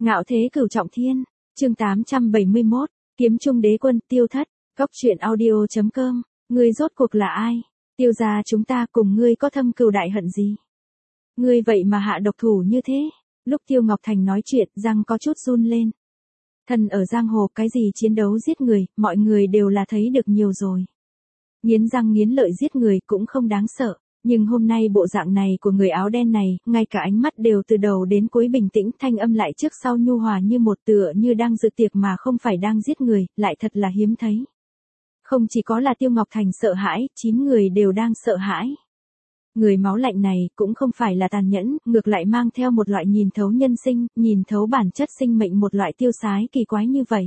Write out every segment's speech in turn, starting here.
Ngạo thế cửu trọng thiên, chương 871, kiếm trung đế quân tiêu thất, góc truyện audio.com, ngươi rốt cuộc là ai? Tiêu gia chúng ta cùng ngươi có thâm cừu đại hận gì? Ngươi vậy mà hạ độc thủ như thế? Lúc Tiêu Ngọc Thành nói chuyện, răng có chút run lên. Thân ở giang hồ, cái gì chiến đấu giết người, mọi người đều là thấy được nhiều rồi. Nghiến răng nghiến lợi giết người cũng không đáng sợ. Nhưng hôm nay bộ dạng này của người áo đen này, ngay cả ánh mắt đều từ đầu đến cuối bình tĩnh, thanh âm lại trước sau nhu hòa như một, tựa như đang dự tiệc mà không phải đang giết người, lại thật là hiếm thấy. Không chỉ có là Tiêu Ngọc Thành sợ hãi, 9 người đều đang sợ hãi. Người máu lạnh này cũng không phải là tàn nhẫn, ngược lại mang theo một loại nhìn thấu nhân sinh, nhìn thấu bản chất sinh mệnh, một loại tiêu sái kỳ quái như vậy.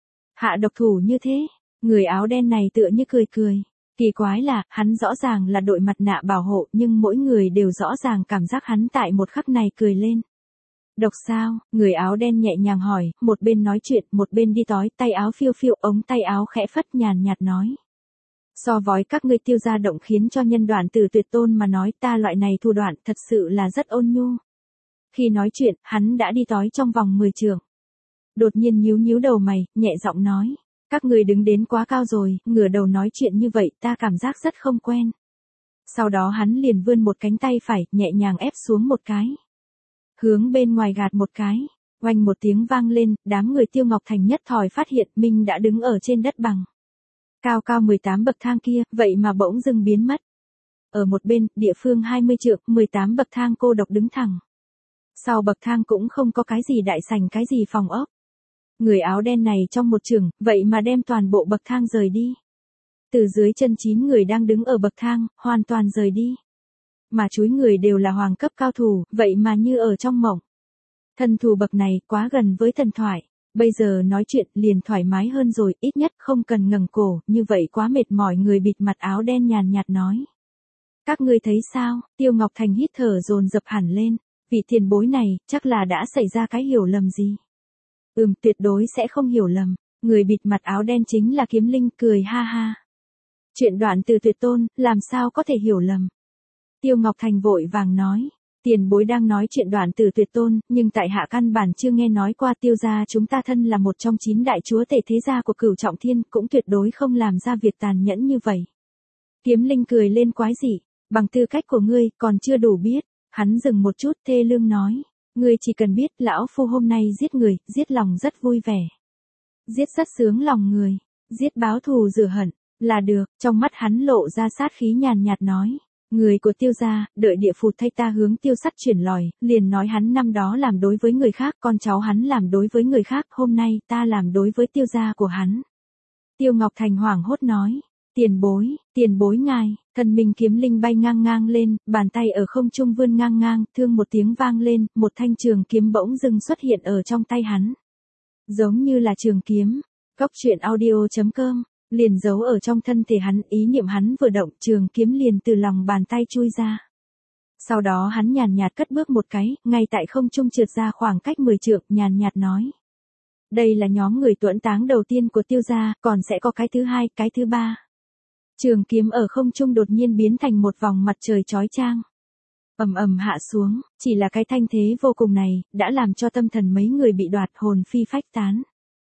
Hạ độc thủ như thế, người áo đen này tựa như cười cười. Kỳ quái là, hắn rõ ràng là đội mặt nạ bảo hộ, nhưng mỗi người đều rõ ràng cảm giác hắn tại một khắc này cười lên. Độc sao? Người áo đen nhẹ nhàng hỏi, một bên nói chuyện, một bên đi tói, tay áo phiêu phiêu, ống tay áo khẽ phất, nhàn nhạt nói. So với các ngươi Tiêu gia động khiến cho nhân đoạn Tử Tuyệt Tôn mà nói, ta loại này thủ đoạn thật sự là rất ôn nhu. Khi nói chuyện, hắn đã đi tói trong vòng 10 trượng. Đột nhiên nhíu nhíu đầu mày, nhẹ giọng nói. Các người đứng đến quá cao rồi, ngửa đầu nói chuyện như vậy, ta cảm giác rất không quen. Sau đó hắn liền vươn một cánh tay phải, nhẹ nhàng ép xuống một cái. Hướng bên ngoài gạt một cái, oanh một tiếng vang lên, đám người Tiêu Ngọc Thành nhất thời phát hiện mình đã đứng ở trên đất bằng. Cao cao 18 bậc thang kia, vậy mà bỗng dưng biến mất. Ở một bên, địa phương 20 trượng, 18 bậc thang cô độc đứng thẳng. Sau bậc thang cũng không có cái gì đại sảnh, cái gì phòng ốc. Người áo đen này trong một chưởng, vậy mà đem toàn bộ bậc thang rời đi. Từ dưới chân 9 người đang đứng ở bậc thang, hoàn toàn rời đi. Mà chúi người đều là hoàng cấp cao thủ, vậy mà như ở trong mộng. Thần thù bậc này quá gần với thần thoại. Bây giờ nói chuyện liền thoải mái hơn rồi, ít nhất không cần ngẩng cổ, như vậy quá mệt mỏi. Người bịt mặt áo đen nhàn nhạt nói. Các ngươi thấy sao? Tiêu Ngọc Thành hít thở dồn dập hẳn lên. Vị tiền bối này, chắc là đã xảy ra cái hiểu lầm gì. Tuyệt đối sẽ không hiểu lầm. Người bịt mặt áo đen chính là Kiếm Linh, cười ha ha. Chuyện đoạn Từ Tuyệt Tôn, làm sao có thể hiểu lầm. Tiêu Ngọc Thành vội vàng nói. Tiền bối đang nói chuyện đoạn Từ Tuyệt Tôn, nhưng tại hạ căn bản chưa nghe nói qua. Tiêu gia chúng ta thân là một trong 9 đại chúa tể thế gia của Cửu Trọng Thiên, cũng tuyệt đối không làm ra việc tàn nhẫn như vậy. Kiếm Linh cười lên quái dị. Bằng tư cách của ngươi, còn chưa đủ biết. Hắn dừng một chút, thê lương nói. Ngươi chỉ cần biết, lão phu hôm nay giết người, giết lòng rất vui vẻ. Giết rất sướng lòng người. Giết báo thù rửa hận, là được. Trong mắt hắn lộ ra sát khí nhàn nhạt nói. Người của Tiêu gia, đợi địa phù thay ta hướng Tiêu Sắt chuyển lòi, liền nói hắn năm đó làm đối với người khác, con cháu hắn làm đối với người khác, hôm nay ta làm đối với Tiêu gia của hắn. Tiêu Ngọc Thành hoảng hốt nói. Tiền bối ngài, thần minh Kiếm Linh bay ngang ngang lên, bàn tay ở không trung vươn ngang ngang, thương một tiếng vang lên, một thanh trường kiếm bỗng dưng xuất hiện ở trong tay hắn. Giống như là trường kiếm. Góc truyện audio.com, liền giấu ở trong thân thể hắn, ý niệm hắn vừa động, trường kiếm liền từ lòng bàn tay chui ra. Sau đó hắn nhàn nhạt cất bước một cái, ngay tại không trung trượt ra khoảng cách 10 trượng, nhàn nhạt nói. Đây là nhóm người tuẫn táng đầu tiên của Tiêu gia, còn sẽ có cái thứ hai, cái thứ ba. Trường kiếm ở không trung đột nhiên biến thành một vòng mặt trời chói chang. Ầm ầm hạ xuống, chỉ là cái thanh thế vô cùng này, đã làm cho tâm thần mấy người bị đoạt, hồn phi phách tán.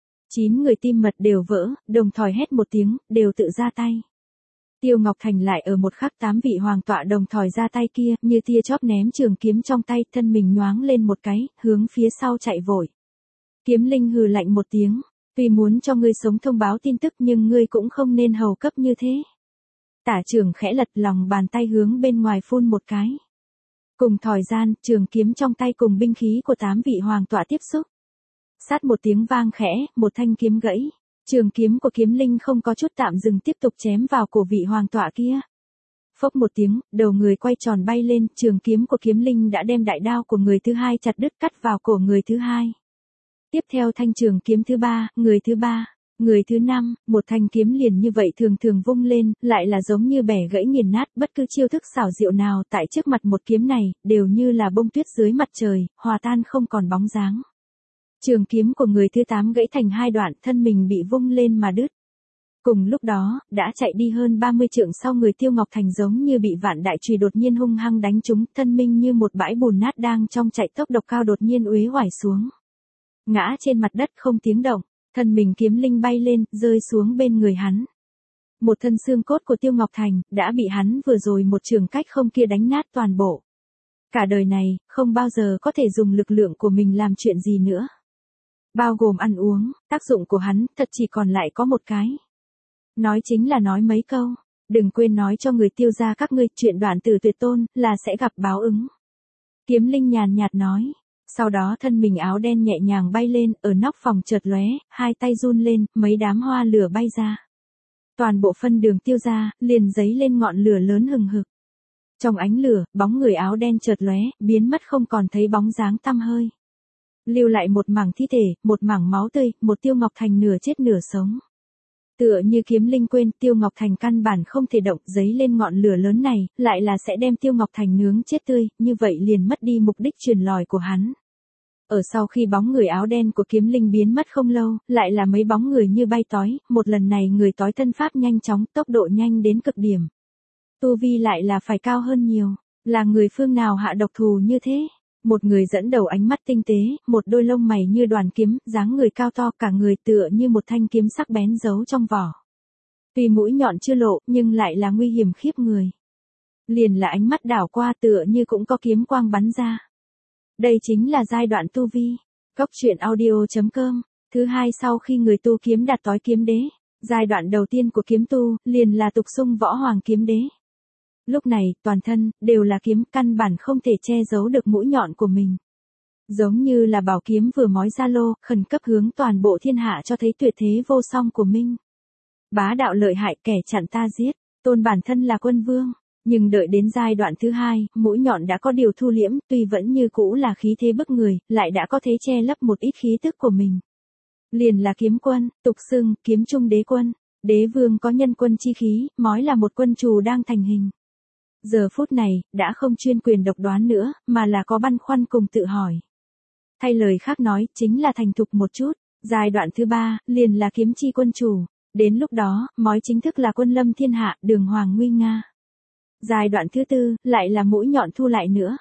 9 người tim mật đều vỡ, đồng thời hét một tiếng, đều tự ra tay. Tiêu Ngọc Thành lại ở một khắc 8 vị hoàng tọa đồng thời ra tay kia, như tia chớp ném trường kiếm trong tay, thân mình nhoáng lên một cái, hướng phía sau chạy vội. Kiếm Linh hừ lạnh một tiếng, tuy muốn cho ngươi sống thông báo tin tức nhưng ngươi cũng không nên hầu cấp như thế. Tả trường khẽ lật, lòng bàn tay hướng bên ngoài phun một cái. Cùng thời gian, trường kiếm trong tay cùng binh khí của 8 vị hoàng tọa tiếp xúc. Sát một tiếng vang khẽ, một thanh kiếm gãy. Trường kiếm của Kiếm Linh không có chút tạm dừng tiếp tục chém vào cổ vị hoàng tọa kia. Phốc một tiếng, đầu người quay tròn bay lên, trường kiếm của Kiếm Linh đã đem đại đao của người thứ hai chặt đứt, cắt vào cổ người thứ hai. Tiếp theo thanh trường kiếm thứ ba, người thứ ba, người thứ năm, một thanh kiếm liền như vậy thường thường vung lên, lại là giống như bẻ gãy nghiền nát, bất cứ chiêu thức xảo diệu nào tại trước mặt một kiếm này, đều như là bông tuyết dưới mặt trời, hòa tan không còn bóng dáng. Trường kiếm của người thứ 8 gãy thành 2 đoạn, thân mình bị vung lên mà đứt. Cùng lúc đó, đã chạy đi hơn 30 trượng sau người Tiêu Ngọc Thành giống như bị vạn đại chùy đột nhiên hung hăng đánh trúng, thân mình như một bãi bùn nát đang trong chạy tốc độ cao đột nhiên uế oải xuống. ngã trên mặt đất không tiếng động, thân mình kiếm linh bay lên, rơi xuống bên người hắn. Một thân xương cốt của Tiêu Ngọc Thành, đã bị hắn vừa rồi một trường cách không kia đánh nát toàn bộ. Cả đời này, không bao giờ có thể dùng lực lượng của mình làm chuyện gì nữa. Bao gồm ăn uống, tác dụng của hắn, thật chỉ còn lại có một cái. Nói chính là nói mấy câu, đừng quên nói cho người Tiêu gia các ngươi chuyện đoạn tử tuyệt tôn, là sẽ gặp báo ứng. Kiếm linh nhàn nhạt nói. Sau đó thân mình áo đen nhẹ nhàng bay lên, ở nóc phòng chợt lóe, hai tay run lên, mấy đám hoa lửa bay ra. Toàn bộ phân đường Tiêu gia, liền giấy lên ngọn lửa lớn hừng hực. Trong ánh lửa, bóng người áo đen chợt lóe, biến mất không còn thấy bóng dáng tăm hơi. Lưu lại một mảng thi thể, một mảng máu tươi, một Tiêu Ngọc Thành nửa chết nửa sống. Tựa như kiếm linh quên, Tiêu Ngọc Thành căn bản không thể động, giấy lên ngọn lửa lớn này, lại là sẽ đem Tiêu Ngọc Thành nướng chết tươi, như vậy liền mất đi mục đích truyền lòi của hắn. Ở sau khi bóng người áo đen của kiếm linh biến mất không lâu, lại là mấy bóng người như bay tói, một lần này người tói thân pháp nhanh chóng, tốc độ nhanh đến cực điểm. Tu vi lại là phải cao hơn nhiều, là người phương nào hạ độc thù như thế? Một người dẫn đầu ánh mắt tinh tế, một đôi lông mày như đoàn kiếm, dáng người cao to, cả người tựa như một thanh kiếm sắc bén giấu trong vỏ. Tuy mũi nhọn chưa lộ, nhưng lại là nguy hiểm khiếp người. Liền là ánh mắt đảo qua tựa như cũng có kiếm quang bắn ra. Đây chính là giai đoạn tu vi. Cốc truyện audio.com. Thứ hai sau khi người tu kiếm đạt tối kiếm đế, giai đoạn đầu tiên của kiếm tu, liền là tục xưng võ hoàng kiếm đế. Lúc này, toàn thân, đều là kiếm, căn bản không thể che giấu được mũi nhọn của mình. Giống như là bảo kiếm vừa mói ra lô, khẩn cấp hướng toàn bộ thiên hạ cho thấy tuyệt thế vô song của mình. Bá đạo lợi hại, kẻ chặn ta giết, tôn bản thân là quân vương. Nhưng đợi đến giai đoạn thứ hai, mũi nhọn đã có điều thu liễm, tuy vẫn như cũ là khí thế bức người, lại đã có thế che lấp một ít khí tức của mình. Liền là kiếm quân, tục xưng, kiếm trung đế quân. Đế vương có nhân quân chi khí, mói là một quân trù đang thành hình. Giờ phút này, đã không chuyên quyền độc đoán nữa, mà là có băn khoăn cùng tự hỏi. Thay lời khác nói, chính là thành thục một chút. Giai đoạn thứ ba, liền là kiếm chi quân chủ. Đến lúc đó, mói chính thức là quân lâm thiên hạ, đường hoàng nguy nga. Giai đoạn thứ tư, lại là mũi nhọn thu lại nữa.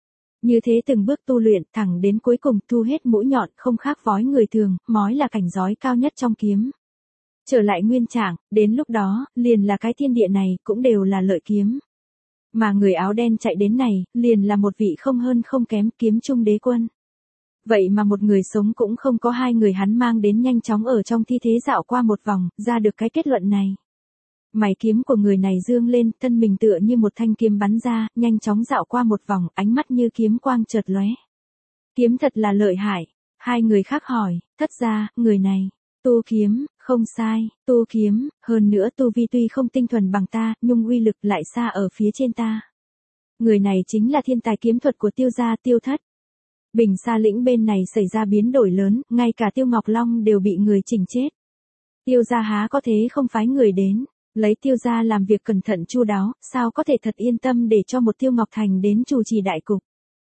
Như thế từng bước tu luyện, thẳng đến cuối cùng thu hết mũi nhọn, không khác vói người thường, mói là cảnh giới cao nhất trong kiếm. Trở lại nguyên trạng, đến lúc đó, liền là cái thiên địa này, cũng đều là lợi kiếm. Mà người áo đen chạy đến này, liền là một vị không hơn không kém kiếm trung đế quân. Vậy mà một người sống cũng không có hai người hắn mang đến nhanh chóng ở trong thi thế dạo qua một vòng, ra được cái kết luận này. Mày kiếm của người này dương lên, thân mình tựa như một thanh kiếm bắn ra, nhanh chóng dạo qua một vòng, ánh mắt như kiếm quang chợt lóe. Kiếm thật là lợi hại. Hai người khác hỏi, thất ra, người này, tu kiếm, không sai, tu kiếm, hơn nữa tu vi tuy không tinh thuần bằng ta, nhưng uy lực lại xa ở phía trên ta. Người này chính là thiên tài kiếm thuật của Tiêu gia Tiêu Thất. Bình Sa lĩnh bên này xảy ra biến đổi lớn, ngay cả Tiêu Ngọc Long đều bị người chỉnh chết. Tiêu gia há có thế không phái người đến, lấy Tiêu gia làm việc cẩn thận chu đáo, sao có thể thật yên tâm để cho một Tiêu Ngọc Thành đến chủ trì đại cục.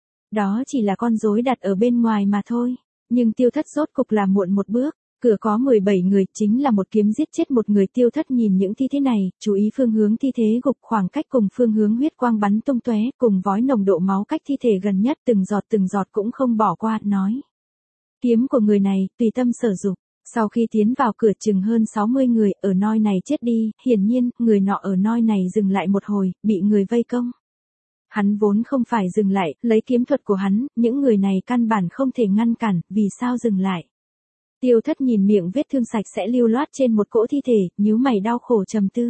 Đó chỉ là con rối đặt ở bên ngoài mà thôi, nhưng Tiêu Thất rốt cục là muộn một bước. Cửa có 17 người, chính là một kiếm giết chết một người. Tiêu Thất nhìn những thi thế này, chú ý phương hướng thi thế gục, khoảng cách cùng phương hướng huyết quang bắn tung tóe, cùng vói nồng độ máu cách thi thể gần nhất, từng giọt cũng không bỏ qua, nói. Kiếm của người này, tùy tâm sở dục. Sau khi tiến vào cửa chừng hơn 60 người, ở nơi này chết đi, hiển nhiên, người nọ ở nơi này dừng lại một hồi, bị người vây công. Hắn vốn không phải dừng lại, lấy kiếm thuật của hắn, những người này căn bản không thể ngăn cản, vì sao dừng lại. Tiêu Thất nhìn miệng vết thương sạch sẽ lưu loát trên một cỗ thi thể, nhíu mày đau khổ trầm tư.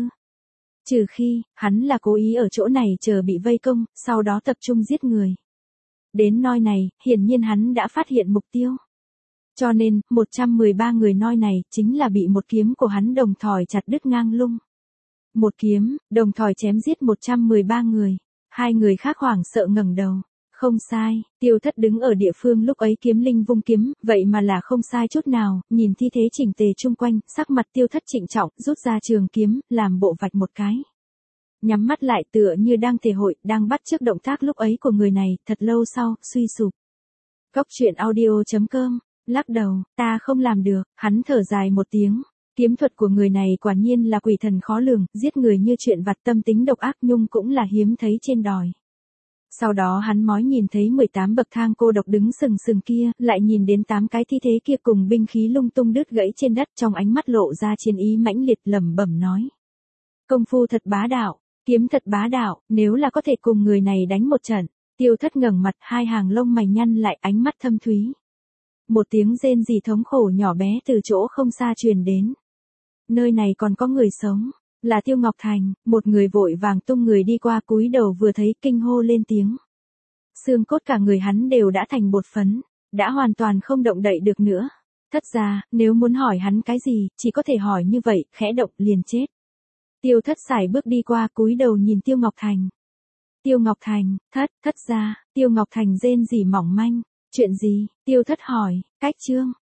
Trừ khi, hắn là cố ý ở chỗ này chờ bị vây công, sau đó tập trung giết người. Đến nơi này, hiển nhiên hắn đã phát hiện mục tiêu. Cho nên, 113 người nơi này, chính là bị một kiếm của hắn đồng thỏi chặt đứt ngang lung. Một kiếm, đồng thỏi chém giết 113 người. Hai người khác hoảng sợ ngẩng đầu. Không sai, Tiêu Thất đứng ở địa phương lúc ấy kiếm linh vung kiếm, vậy mà là không sai chút nào, nhìn thi thế chỉnh tề chung quanh, sắc mặt Tiêu Thất trịnh trọng, rút ra trường kiếm, làm bộ vạch một cái. Nhắm mắt lại tựa như đang thể hội, đang bắt chước động tác lúc ấy của người này, thật lâu sau, suy sụp. Cốc truyện audio.com, lắc đầu, ta không làm được, hắn thở dài một tiếng. Kiếm thuật của người này quả nhiên là quỷ thần khó lường, giết người như chuyện vặt, tâm tính độc ác, nhung cũng là hiếm thấy trên đòi. Sau đó hắn mói nhìn thấy 18 bậc thang cô độc đứng sừng sừng kia, lại nhìn đến 8 cái thi thế kia cùng binh khí lung tung đứt gãy trên đất, trong ánh mắt lộ ra chiến ý mãnh liệt, lẩm bẩm nói. Công phu thật bá đạo, kiếm thật bá đạo, nếu là có thể cùng người này đánh một trận. Tiêu Thất ngẩng mặt, hai hàng lông mày nhăn lại, ánh mắt thâm thúy. Một tiếng rên rỉ thống khổ nhỏ bé từ chỗ không xa truyền đến. Nơi này còn có người sống, là Tiêu Ngọc Thành, một người vội vàng tung người đi qua, cúi đầu vừa thấy kinh hô lên tiếng. Xương cốt cả người hắn đều đã thành bột phấn, đã hoàn toàn không động đậy được nữa. Thất ra, nếu muốn hỏi hắn cái gì, chỉ có thể hỏi như vậy, khẽ động liền chết. Tiêu Thất sải bước đi qua, cúi đầu nhìn Tiêu Ngọc Thành. Tiêu Ngọc Thành, thất ra, Tiêu Ngọc Thành rên rỉ mỏng manh. Chuyện gì? Tiêu Thất hỏi, cách trương.